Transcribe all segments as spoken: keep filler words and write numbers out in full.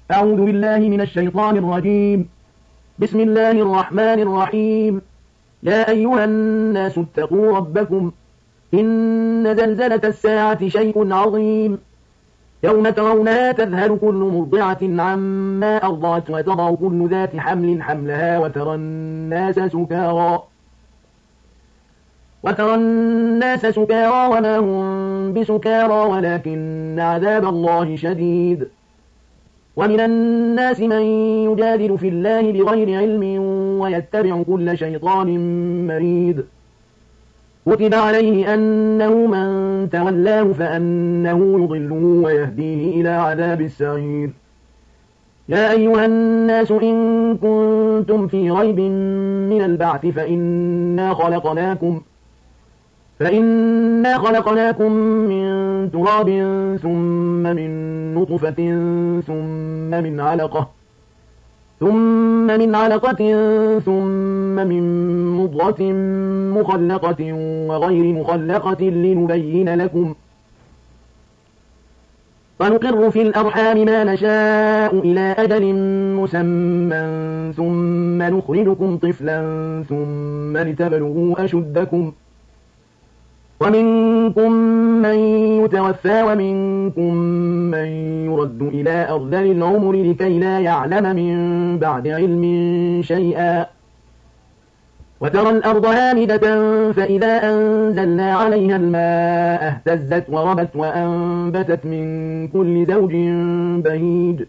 أعوذ بالله من الشيطان الرجيم. بسم الله الرحمن الرحيم. يا أيها الناس اتقوا ربكم، إن زلزلة الساعة شيء عظيم. يوم ترونها تذهل كل مرضعة عما أرضعت وتضع كل ذات حمل حملها وترى الناس سكارى وترى الناس سكارى وما هم بسكارى ولكن عذاب الله شديد. ومن الناس من يجادل في الله بغير علم ويتبع كل شيطان مريد. كتب عليه أنه من تولاه فأنه يضله ويهديه إلى عذاب السعير. يا أيها الناس إن كنتم في ريب من البعث فإنا خلقناكم فإنا خلقناكم من تراب ثم من نطفة ثم من علقة ثم من علقة ثم من مضغة مخلقة وغير مخلقة لنبين لكم. فنقر في الأرحام ما نشاء إلى أجل مسمى ثم نخرجكم طفلا ثم لتبلغوا أشدكم، ومنكم من يتوفى ومنكم من يرد إلى أرذل العمر لكي لا يعلم من بعد علم شيئا. وترى الأرض هامدة فإذا أنزلنا عليها الماء اهتزت وربت وأنبتت من كل زوج بهيج.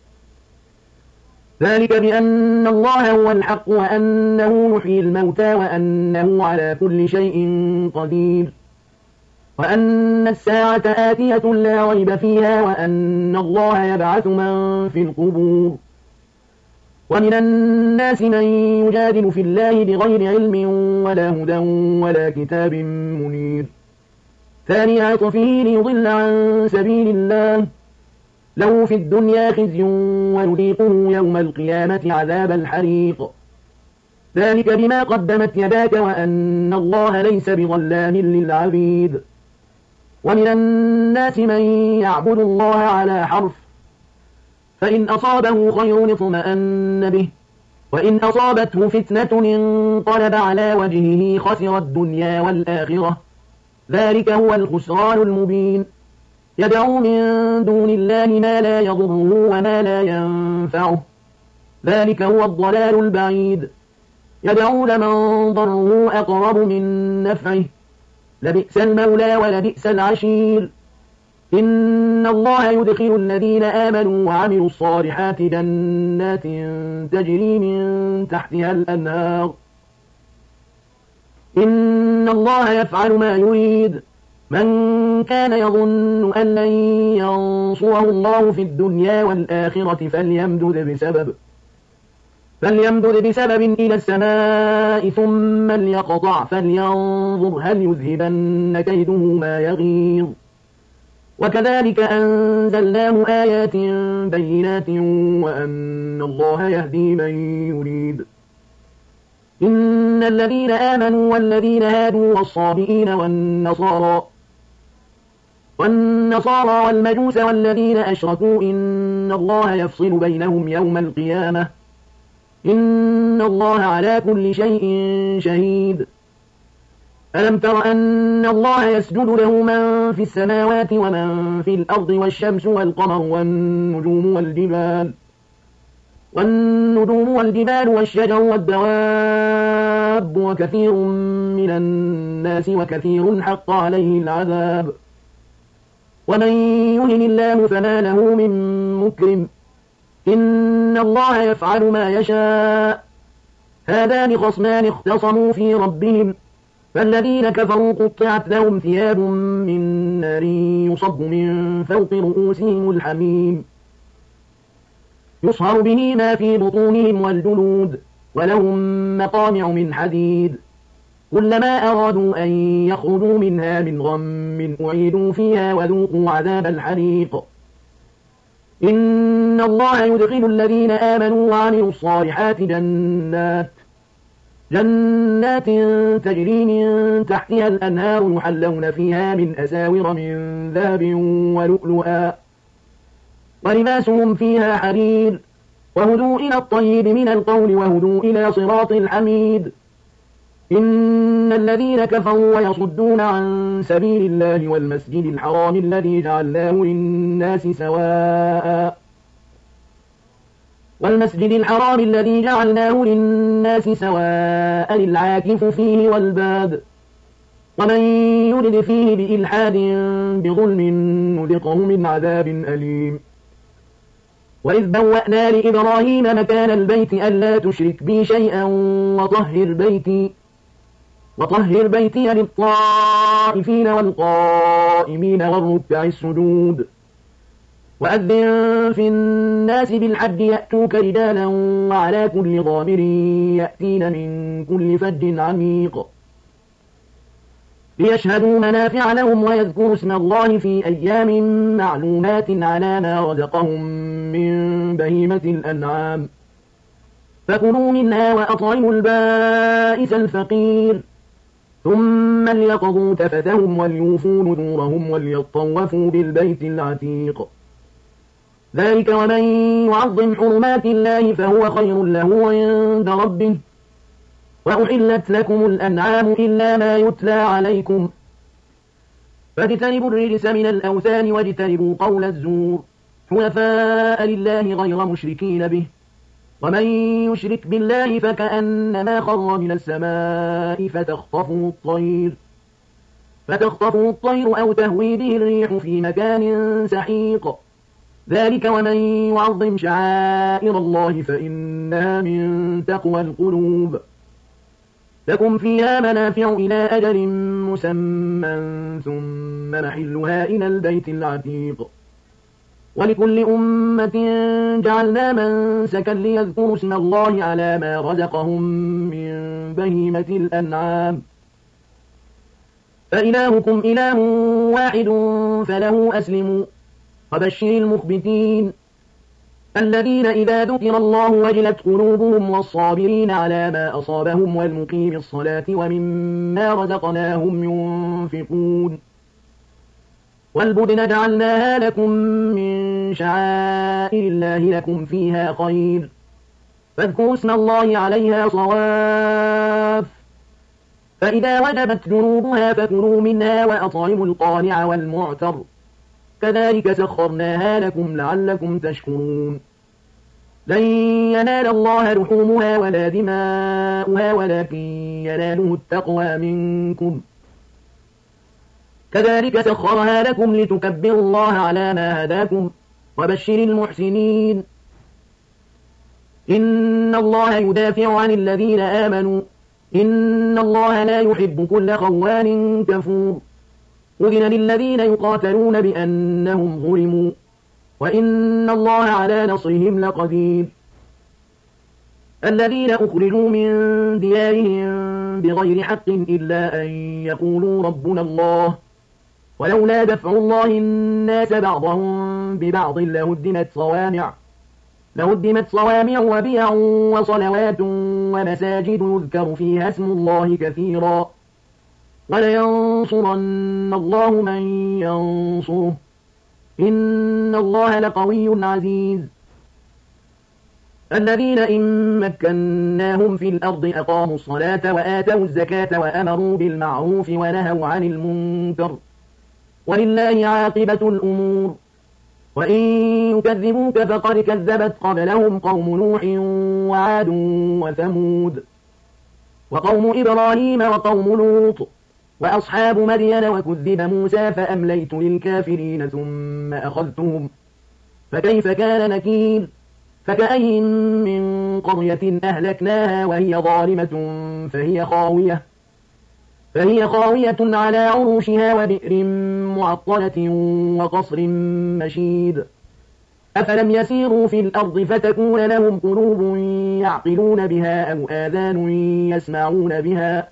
ذلك بأن الله هو الحق وأنه يحيي الموتى وأنه على كل شيء قدير، وأن الساعة آتية لا ريب فيها وأن الله يبعث من في القبور. ومن الناس من يجادل في الله بغير علم ولا هدى ولا كتاب منير. ثاني عطفه ليضل عن سبيل الله، له في الدنيا خزي ونذيقه يوم القيامة عذاب الحريق. ذلك بما قدمت يداك وأن الله ليس بظلام للعبيد. ومن الناس من يعبد الله على حرف، فإن أصابه خير اطمأن به وإن أصابته فتنة انقلب على وجهه خسر الدنيا والآخرة. ذلك هو الخسران المبين. يدعو من دون الله ما لا يضره وما لا ينفعه، ذلك هو الضلال البعيد. يدعو لمن ضره أقرب من نفعه، لبئس المولى ولبئس العشير. إن الله يدخل الذين آمنوا وعملوا الصالحات جنات تجري من تحتها الأنهار. إن الله يفعل ما يريد. من كان يظن أن لن ينصره الله في الدنيا والآخرة فليمدد بسبب فليمدد بسبب إلى السماء ثم ليقطع فلينظر هل يذهبن كيده ما يغيظ. وكذلك أنزلناه آيات بينات وأن الله يهدي من يريد. إن الذين آمنوا والذين هادوا والصابئين والنصارى والنصارى والمجوس والذين أشركوا إن الله يفصل بينهم يوم القيامة. إن الله على كل شيء شهيد. ألم تر أن الله يسجد له من في السماوات ومن في الأرض والشمس والقمر والنجوم والجبال والنجوم والجبال والشجر والدواب وكثير من الناس وكثير حق عليه العذاب. ومن يهن الله فما له من مكرم. إن الله يفعل ما يشاء. هذان خصمان اختصموا في ربهم، فالذين كفروا قطعت لهم ثياب من نار يصب من فوق رؤوسهم الحميم، يصهر به ما في بطونهم والجلود، ولهم مقامع من حديد. كلما أرادوا أن يخرجوا منها من غم أعيدوا فيها وذوقوا عذاب الحريق. إن الله يدخل الذين آمنوا وعملوا الصالحات جنات جنات تجري من تحتها الأنهار يحلون فيها من أساور من ذهب ولؤلؤا ولباسهم فيها حرير وهدوا إلى الطيب من القول وهدوا إلى صراط الحميد. إن الذين كفروا ويصدون عن سبيل الله والمسجد الحرام الذي جعلناه للناس سواء والمسجد الحرام الذي جعلناه للناس سواء العاكف فيه والباد ومن يرد فيه بإلحاد بظلم نذقه من عذاب أليم. وإذ بوأنا لإبراهيم مكان البيت ألا تشرك بي شيئا وطهر بيتي وطهر بيتي للطائفين والقائمين والركع السجود. وأذن في الناس بالحج يأتوك رجالا وعلى كل ضامر يأتين من كل فج عميق ليشهدوا منافع لهم ويذكروا اسم الله في أيام معلومات على ما رزقهم من بهيمة الأنعام فكلوا منها وأطعموا البائس الفقير ثم ليقضوا تفثهم وليوفوا نذورهم وليطوفوا بالبيت العتيق. ذلك ومن يعظم حرمات الله فهو خير له عند ربه. وأحلت لكم الأنعام إلا ما يتلى عليكم فاجتنبوا الرجس من الأوثان واجتنبوا قول الزور حنفاء لله غير مشركين به ومن يشرك بالله فكأنما خر من السماء فتخطفه الطير فتخطفه الطير أو تهوي به الريح في مكان سحيق. ذلك ومن يعظم شعائر الله فإنها من تقوى القلوب. لكم فيها منافع إلى أجل مسمى ثم محلها إلى البيت العتيق. ولكل أمة جعلنا منسكا ليذكروا اسم الله على ما رزقهم من بهيمة الأنعام فإلهكم إله واحد فله أسلموا وبشر المخبتين الذين إذا ذكر الله وجلت قلوبهم والصابرين على ما أصابهم والمقيم الصلاة ومما رزقناهم ينفقون. والبدن جعلناها لكم من شعائر الله لكم فيها خير فاذكروا اسم الله عليها صواف فإذا وجبت جنوبها فكلوا منها وأطعموا القانع والمعتر كذلك سخرناها لكم لعلكم تشكرون. لن ينال الله لحومها ولا دماؤها ولكن يناله التقوى منكم كذلك سخرها لكم لتكبروا الله على ما هداكم وبشر المحسنين. إن الله يدافع عن الذين آمنوا إن الله لا يحب كل خوان كفور. أذن للذين يقاتلون بأنهم ظلموا وإن الله على نصرهم لقدير. الذين أخرجوا من ديارهم بغير حق إلا أن يقولوا ربنا الله ولولا دفع الله الناس بعضهم ببعض لهدمت صوامع لهدمت صوامع وبيع وصلوات ومساجد يذكر فيها اسم الله كثيرا ولينصرن الله من ينصره إن الله لقوي عزيز. الذين إن مكناهم في الأرض أقاموا الصلاة وآتوا الزكاة وأمروا بالمعروف ونهوا عن المنكر ولله عاقبة الأمور. وإن يكذبوك فقد كذبت قبلهم قوم نوح وعاد وثمود وقوم إبراهيم وقوم لوط وأصحاب مدين وكذب موسى فأمليت للكافرين ثم أخذتهم فكيف كان نكير. فكأين من قرية أهلكناها وهي ظالمة فهي خاوية فهي خاوية على عروشها وبئر معطلة وقصر مشيد. أفلم يسيروا في الأرض فتكون لهم قلوب يعقلون بها أو آذان يسمعون بها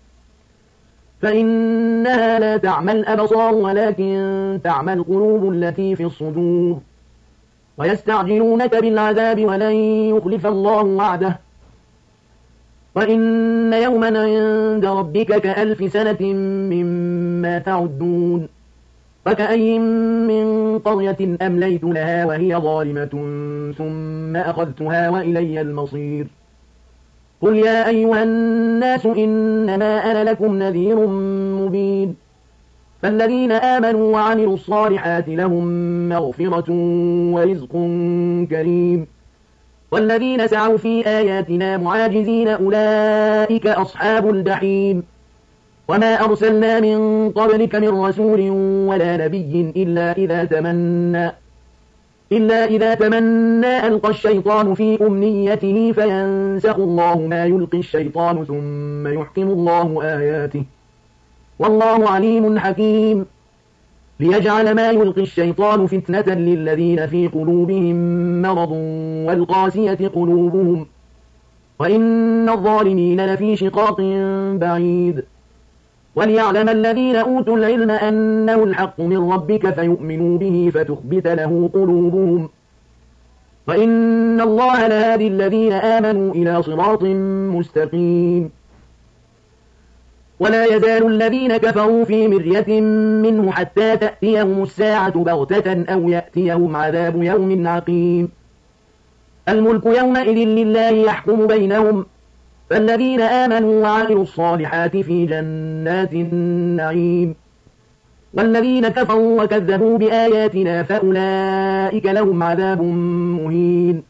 فإنها لا تعمى الأبصار ولكن تعمى القلوب التي في الصدور. ويستعجلونك بالعذاب ولن يخلف الله وعده وإن يوما عند ربك كألف سنة مما تعدون. وكأي من قرية أمليت لها وهي ظالمة ثم أخذتها وإلي المصير. قل يا أيها الناس إنما أنا لكم نذير مبين. فالذين آمنوا وعملوا الصالحات لهم مغفرة ورزق كريم، والذين سعوا في آياتنا معاجزين أولئك أصحاب الجحيم. وما أرسلنا من قبلك من رسول ولا نبي إلا إذا تمنى إلا إذا تمنى ألقى الشيطان في أمنيته فينسخ الله ما يلقي الشيطان ثم يحكم الله آياته والله عليم حكيم. ليجعل ما يلقي الشيطان فتنة للذين في قلوبهم مرض والقاسية قلوبهم وإن الظالمين لفي شقاق بعيد. وليعلم الذين أوتوا العلم أنه الحق من ربك فيؤمنوا به فتخبت له قلوبهم وإن الله لهادي الذين آمنوا إلى صراط مستقيم. ولا يزال الذين كفروا في مرية منه حتى تأتيهم الساعة بغتة أو يأتيهم عذاب يوم عقيم. الملك يومئذ لله يحكم بينهم، فالذين آمنوا وعملوا الصالحات في جنات النعيم، والذين كفروا وكذبوا بآياتنا فأولئك لهم عذاب مهين.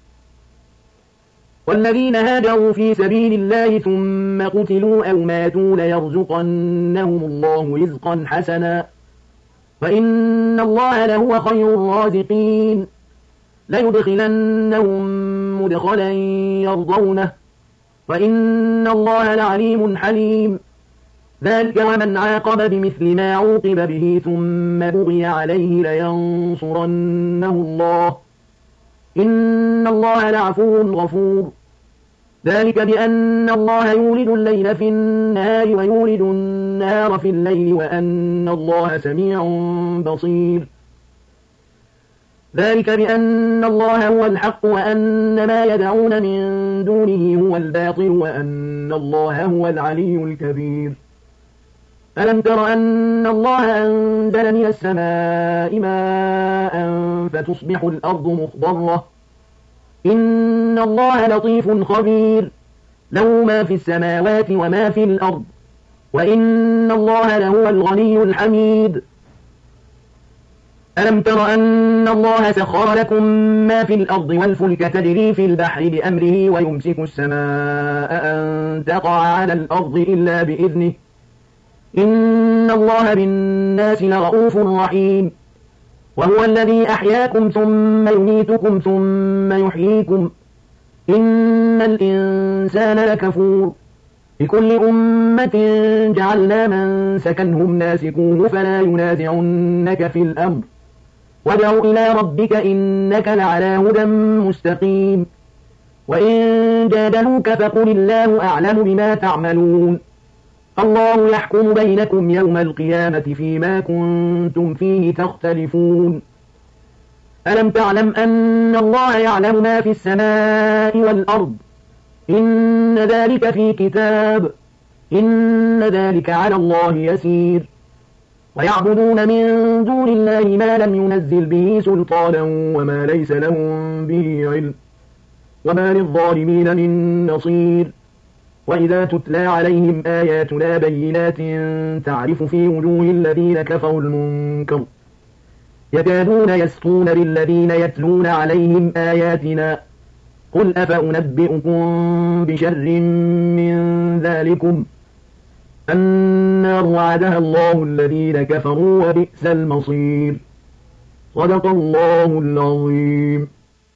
والذين هاجروا في سبيل الله ثم قتلوا أو ماتوا ليرزقنهم الله رزقا حسنا وإن الله لهو خير الرازقين. ليدخلنهم مدخلا يرضونه وإن الله لعليم حليم. ذلك ومن عاقب بمثل ما عوقب به ثم بغي عليه لينصرنه الله إن الله لعفو غفور. ذلك بأن الله يولد الليل في النهار ويولد النهار في الليل وأن الله سميع بصير. ذلك بأن الله هو الحق وأن ما يدعون من دونه هو الباطل وأن الله هو العلي الكبير. ألم تر أن الله أنزل من السماء ماء فتصبح الأرض مخضرة إن الله لطيف خبير له ما في السماوات وما في الأرض وإن الله لهو الغني الحميد. ألم تر أن الله سخر لكم ما في الأرض والفلك تجري في البحر بأمره ويمسك السماء أن تقع على الأرض إلا بإذنه إن الله بالناس لرؤوف رحيم. وهو الذي أحياكم ثم يميتكم ثم يحييكم إن الإنسان لكفور. لكل أمة جعلنا من سكنهم ناسكوه فلا ينازعنك في الأمر وادع إلى ربك إنك لعلى هدى مستقيم. وإن جادلوك فقل الله أعلم بما تعملون الله يحكم بينكم يوم القيامة فيما كنتم فيه تختلفون. ألم تعلم أن الله يعلم ما في السماء والأرض إن ذلك في كتاب إن ذلك على الله يسير. ويعبدون من دون الله ما لم ينزل به سلطانا وما ليس لهم به علم وما للظالمين من نصير. وإذا تتلى عليهم آياتنا بينات تعرف في وجوه الذين كفروا المنكر يكادون يسطون بالذين يتلون عليهم آياتنا قل أفأنبئكم بشر من ذلكم النار وعدها الله الذين كفروا وبئس المصير. صدق الله العظيم.